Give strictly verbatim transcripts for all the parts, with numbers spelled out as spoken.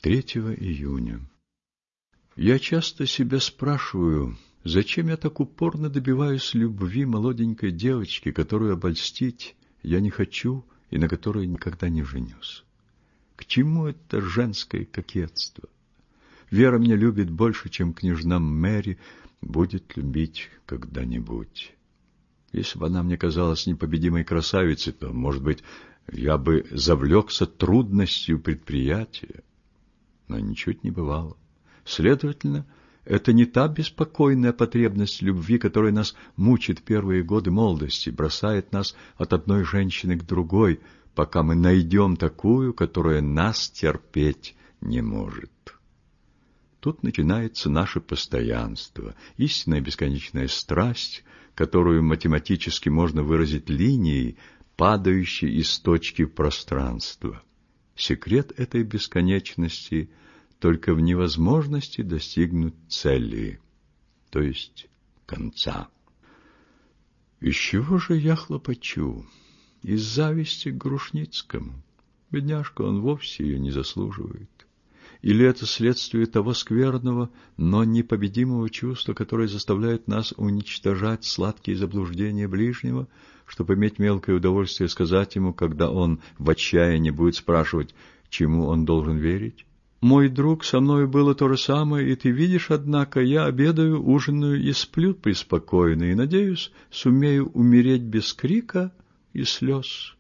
третьего июня. Я часто себя спрашиваю, зачем я так упорно добиваюсь любви молоденькой девочки, которую обольстить я не хочу и на которой никогда не женюсь. К чему это женское кокетство? Вера меня любит больше, чем княжна Мэри будет любить когда-нибудь. Если бы она мне казалась непобедимой красавицей, то, может быть, я бы завлекся трудностью предприятия. Но ничуть не бывало. Следовательно, это не та беспокойная потребность любви, которая нас мучит в первые годы молодости, бросает нас от одной женщины к другой, пока мы найдем такую, которая нас терпеть не может. Тут начинается наше постоянство, истинная бесконечная страсть, которую математически можно выразить линией, падающей из точки в пространство. Секрет этой бесконечности только в невозможности достигнуть цели, то есть конца. Из чего же я хлопочу? Из зависти к Грушницкому. Бедняжка, он вовсе ее не заслуживает. Или это следствие того скверного, но непобедимого чувства, которое заставляет нас уничтожать сладкие заблуждения ближнего, чтобы иметь мелкое удовольствие сказать ему, когда он в отчаянии будет спрашивать, чему он должен верить? Мой друг, со мной было то же самое, и ты видишь, однако, я обедаю, ужинаю и сплю преспокойно, и, надеюсь, сумею умереть без крика и слез.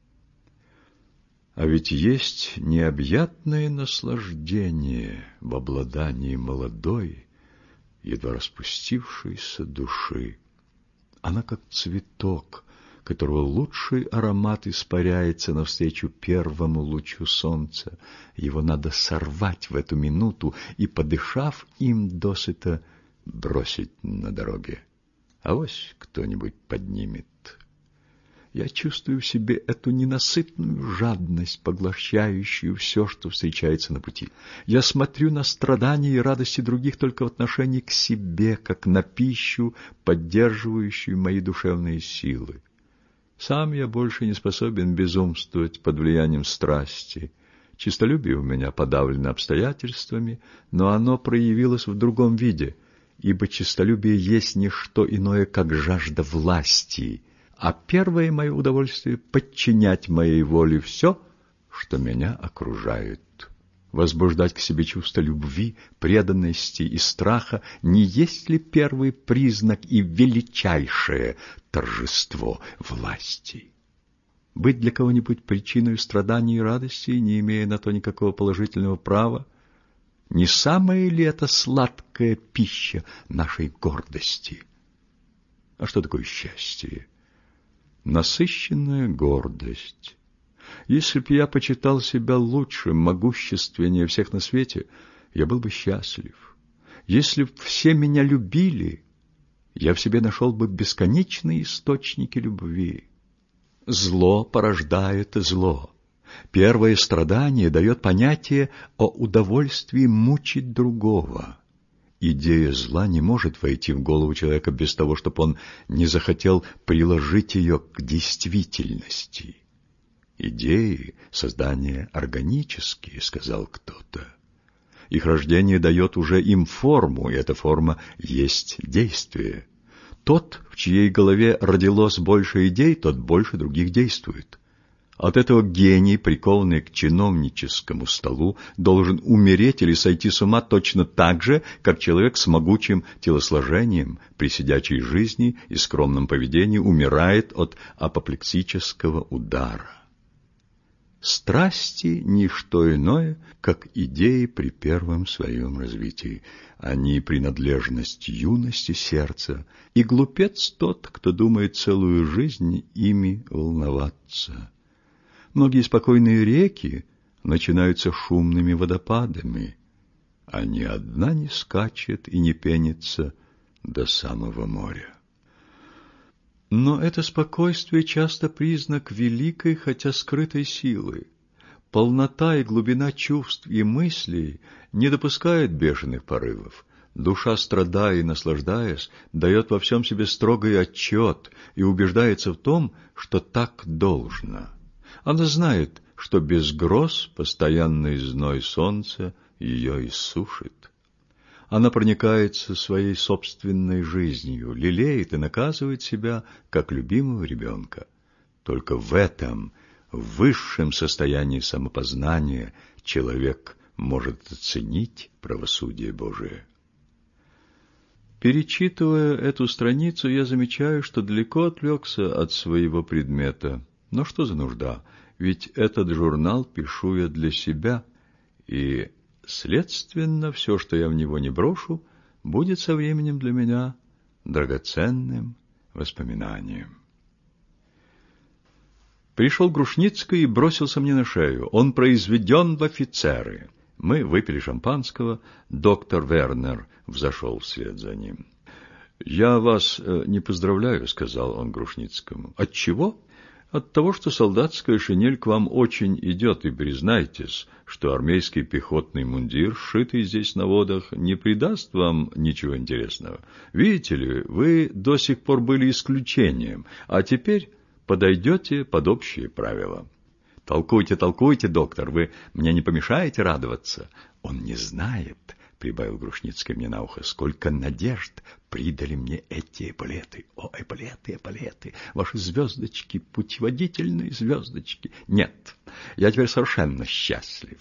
А ведь есть необъятное наслаждение в обладании молодой, едва распустившейся души. Она как цветок, которого лучший аромат испаряется навстречу первому лучу солнца. Его надо сорвать в эту минуту и, подышав им досыта, бросить на дороге. Авось кто-нибудь поднимет. Я чувствую в себе эту ненасытную жадность, поглощающую все, что встречается на пути. Я смотрю на страдания и радости других только в отношении к себе, как на пищу, поддерживающую мои душевные силы. Сам я больше не способен безумствовать под влиянием страсти. Честолюбие у меня подавлено обстоятельствами, но оно проявилось в другом виде, ибо честолюбие есть не что иное, как жажда власти, а первое мое удовольствие — подчинять моей воле все, что меня окружает. Возбуждать к себе чувство любви, преданности и страха не есть ли первый признак и величайшее торжество власти? Быть для кого-нибудь причиной страданий и радости, не имея на то никакого положительного права, не самая ли это сладкая пища нашей гордости? А что такое счастье? Насыщенная гордость. Если б я почитал себя лучше, могущественнее всех на свете, я был бы счастлив. Если б все меня любили, я в себе нашел бы бесконечные источники любви. Зло порождает зло. Первое страдание дает понятие о удовольствии мучить другого. Идея зла не может войти в голову человека без того, чтобы он не захотел приложить ее к действительности. Идеи создания органические, сказал кто-то. Их рождение дает уже им форму, и эта форма есть действие. Тот, в чьей голове родилось больше идей, тот больше других действует. От этого гений, прикованный к чиновническому столу, должен умереть или сойти с ума точно так же, как человек с могучим телосложением при сидячей жизни и скромном поведении умирает от апоплексического удара. Страсти — ничто иное, как идеи при первом своем развитии. Они — принадлежность юности сердца, и глупец тот, кто думает целую жизнь ими волноваться. Многие спокойные реки начинаются шумными водопадами, а ни одна не скачет и не пенится до самого моря. Но это спокойствие часто признак великой, хотя скрытой силы. Полнота и глубина чувств и мыслей не допускает бешеных порывов. Душа, страдая и наслаждаясь, дает во всем себе строгий отчет и убеждается в том, что так должно. Она знает, что без гроз постоянный зной солнца ее иссушит. Она проникается своей собственной жизнью, лелеет и наказывает себя, как любимого ребенка. Только в этом, в высшем состоянии самопознания, человек может оценить правосудие Божие. Перечитывая эту страницу, я замечаю, что далеко отвлекся от своего предмета. Но что за нужда? Ведь этот журнал пишу я для себя, и, следственно, все, что я в него не брошу, будет со временем для меня драгоценным воспоминанием. Пришел Грушницкий и бросился мне на шею. Он произведен в офицеры. Мы выпили шампанского. Доктор Вернер взошел вслед за ним. «Я вас не поздравляю», — сказал он Грушницкому. «Отчего?» «От того, что солдатская шинель к вам очень идет, и признайтесь, что армейский пехотный мундир, сшитый здесь на водах, не придаст вам ничего интересного. Видите ли, вы до сих пор были исключением, а теперь подойдете под общие правила». «Толкуйте, толкуйте, доктор, вы мне не помешаете радоваться». «Он не знает», — прибавил Грушницкий мне на ухо, — «сколько надежд придали мне эти эполеты. О, эполеты, эполеты, ваши звездочки, путеводительные звездочки. Нет, я теперь совершенно счастлив».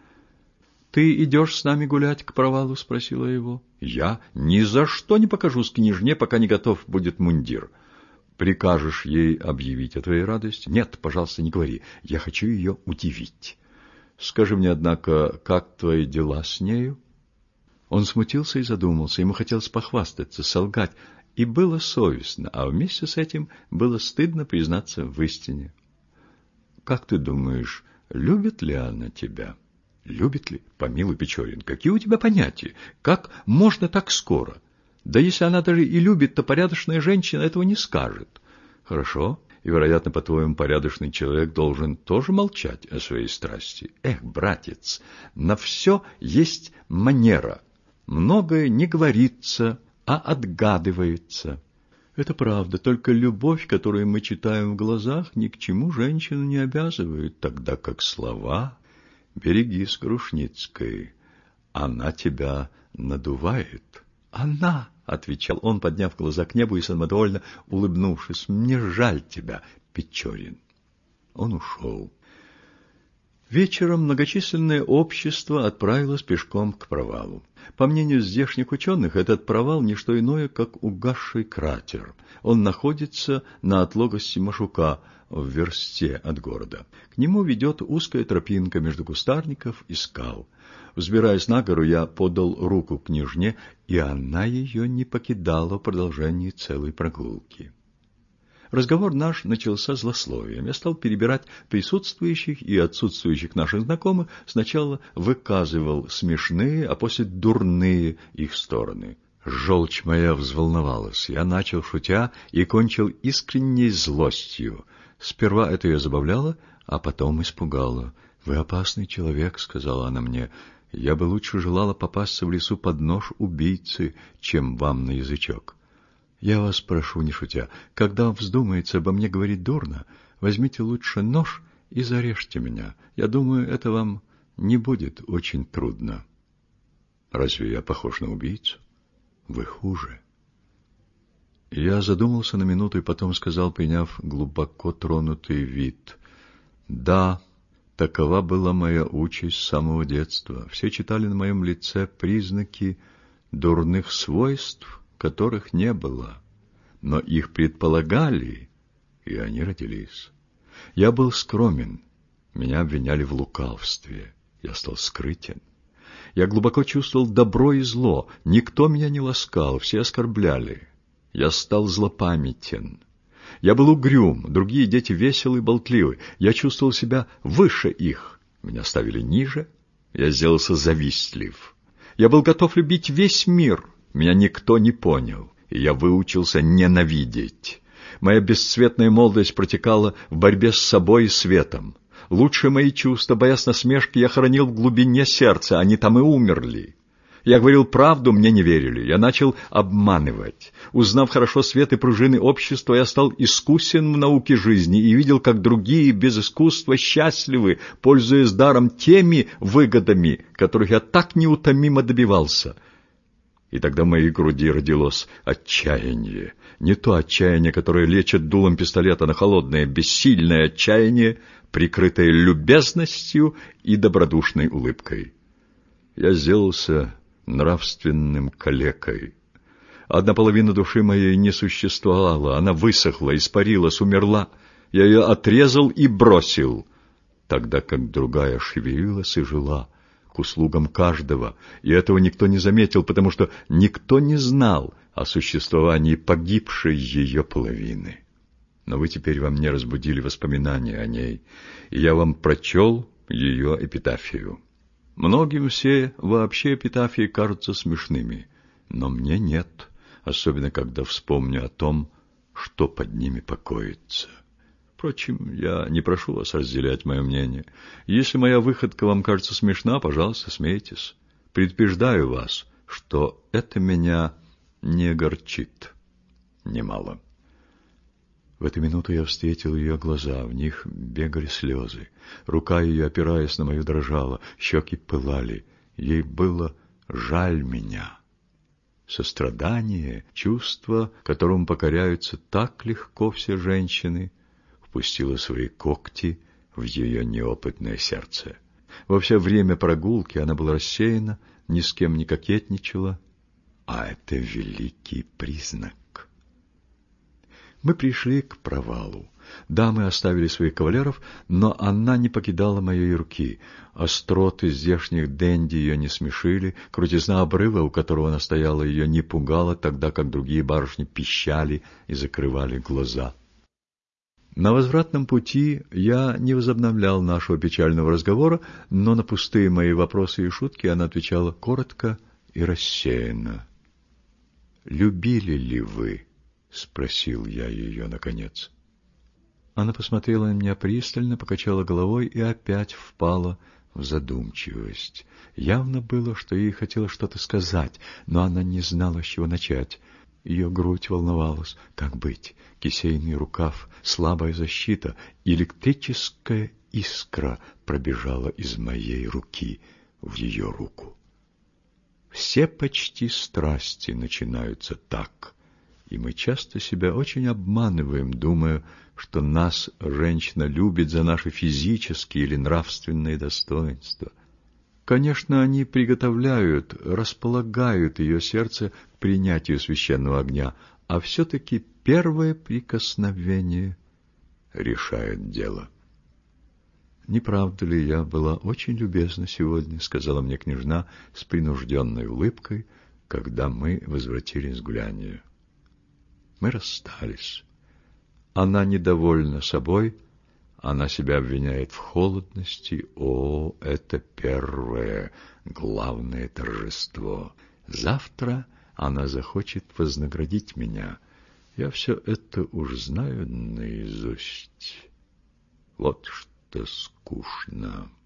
«Ты идешь с нами гулять к провалу?» — спросила его. «Я ни за что не покажусь княжне, пока не готов будет мундир». «Прикажешь ей объявить о твоей радости?» «Нет, пожалуйста, не говори. Я хочу ее удивить. Скажи мне, однако, как твои дела с нею?» Он смутился и задумался. Ему хотелось похвастаться, солгать. И было совестно, а вместе с этим было стыдно признаться в истине. «Как ты думаешь, любит ли она тебя?» «Любит ли? Помилуй, Печорин, какие у тебя понятия? Как можно так скоро? Да если она даже и любит, то порядочная женщина этого не скажет». «Хорошо. И, вероятно, по-твоему, порядочный человек должен тоже молчать о своей страсти. Эх, братец, на все есть манера. Многое не говорится, а отгадывается». «Это правда, только любовь, которую мы читаем в глазах, ни к чему женщину не обязывает, тогда как слова... Берегись, Грушницкой, она тебя надувает». «Она!» — отвечал он, подняв глаза к небу и самодовольно улыбнувшись. «Мне жаль тебя, Печорин». Он ушел. Вечером многочисленное общество отправилось пешком к провалу. По мнению здешних ученых, этот провал не что иное, как угасший кратер. Он находится на отлогости Машука, в версте от города. К нему ведет узкая тропинка между кустарников и скал. Взбираясь на гору, я подал руку княжне, и она ее не покидала в продолжении целой прогулки. Разговор наш начался злословием. Я стал перебирать присутствующих и отсутствующих наших знакомых, сначала выказывал смешные, а после дурные их стороны. Желчь моя взволновалась. Я начал шутя и кончил искренней злостью. Сперва это ее забавляло, а потом испугало. «Вы опасный человек», — сказала она мне. «Я бы лучше желала попасться в лесу под нож убийцы, чем вам на язычок. Я вас прошу, не шутя, когда вам вздумается обо мне говорить дурно, возьмите лучше нож и зарежьте меня. Я думаю, это вам не будет очень трудно». «Разве я похож на убийцу?» «Вы хуже». Я задумался на минуту и потом сказал, приняв глубоко тронутый вид: «Да, такова была моя участь с самого детства. Все читали на моем лице признаки дурных свойств, которых не было, но их предполагали, и они родились. Я был скромен, меня обвиняли в лукавстве, я стал скрытен. Я глубоко чувствовал добро и зло, никто меня не ласкал, все оскорбляли. Я стал злопамятен. Я был угрюм, другие дети веселы и болтливы. Я чувствовал себя выше их. Меня ставили ниже. Я сделался завистлив. Я был готов любить весь мир. Меня никто не понял, и я выучился ненавидеть. Моя бесцветная молодость протекала в борьбе с собой и светом. Лучшие мои чувства, боясь насмешки, я хоронил в глубине сердца, они там и умерли. Я говорил правду, мне не верили. Я начал обманывать. Узнав хорошо свет и пружины общества, я стал искусен в науке жизни и видел, как другие без искусства счастливы, пользуясь даром теми выгодами, которых я так неутомимо добивался. И тогда в моей груди родилось отчаяние. Не то отчаяние, которое лечит дулом пистолета, на холодное, бессильное отчаяние, прикрытое любезностью и добродушной улыбкой. Я сделался нравственным калекой. Одна половина души моей не существовала, она высохла, испарилась, умерла. Я ее отрезал и бросил, тогда как другая шевелилась и жила, к услугам каждого, и этого никто не заметил, потому что никто не знал о существовании погибшей ее половины. Но вы теперь во мне разбудили воспоминания о ней, и я вам прочел ее эпитафию. Многим все вообще эпитафии кажутся смешными, но мне нет, особенно когда вспомню о том, что под ними покоится. Впрочем, я не прошу вас разделять мое мнение. Если моя выходка вам кажется смешна, пожалуйста, смейтесь. Предупреждаю вас, что это меня не огорчит немало. В эту минуту я встретил ее глаза, в них бегали слезы. Рука ее, опираясь на мою, дрожала, щеки пылали. Ей было жаль меня. Сострадание, чувство, которому покоряются так легко все женщины, впустило свои когти в ее неопытное сердце. Во все время прогулки она была рассеяна, ни с кем не кокетничала, а это великий признак. Мы пришли к провалу. Дамы оставили своих кавалеров, но она не покидала моей руки. Остроты здешних денди ее не смешили, крутизна обрыва, у которого она стояла, ее не пугала, тогда как другие барышни пищали и закрывали глаза. На возвратном пути я не возобновлял нашего печального разговора, но на пустые мои вопросы и шутки она отвечала коротко и рассеянно. «Любили ли вы?» — спросил я ее наконец. Она посмотрела на меня пристально, покачала головой и опять впала в задумчивость. Явно было, что ей хотелось что-то сказать, но она не знала, с чего начать. Ее грудь волновалась. Как быть? Кисейный рукав, слабая защита, электрическая искра пробежала из моей руки в ее руку. Все почти страсти начинаются так, и мы часто себя очень обманываем, думая, что нас женщина любит за наши физические или нравственные достоинства. Конечно, они приготовляют, располагают ее сердце к принятию священного огня, а все-таки первое прикосновение решает дело. «Не правда ли, я была очень любезна сегодня?» — сказала мне княжна с принужденной улыбкой, когда мы возвратились с гуляния. Мы расстались. Она недовольна собой, она себя обвиняет в холодности. О, это первое, главное торжество. Завтра она захочет вознаградить меня. Я все это уж знаю наизусть. Вот что скучно.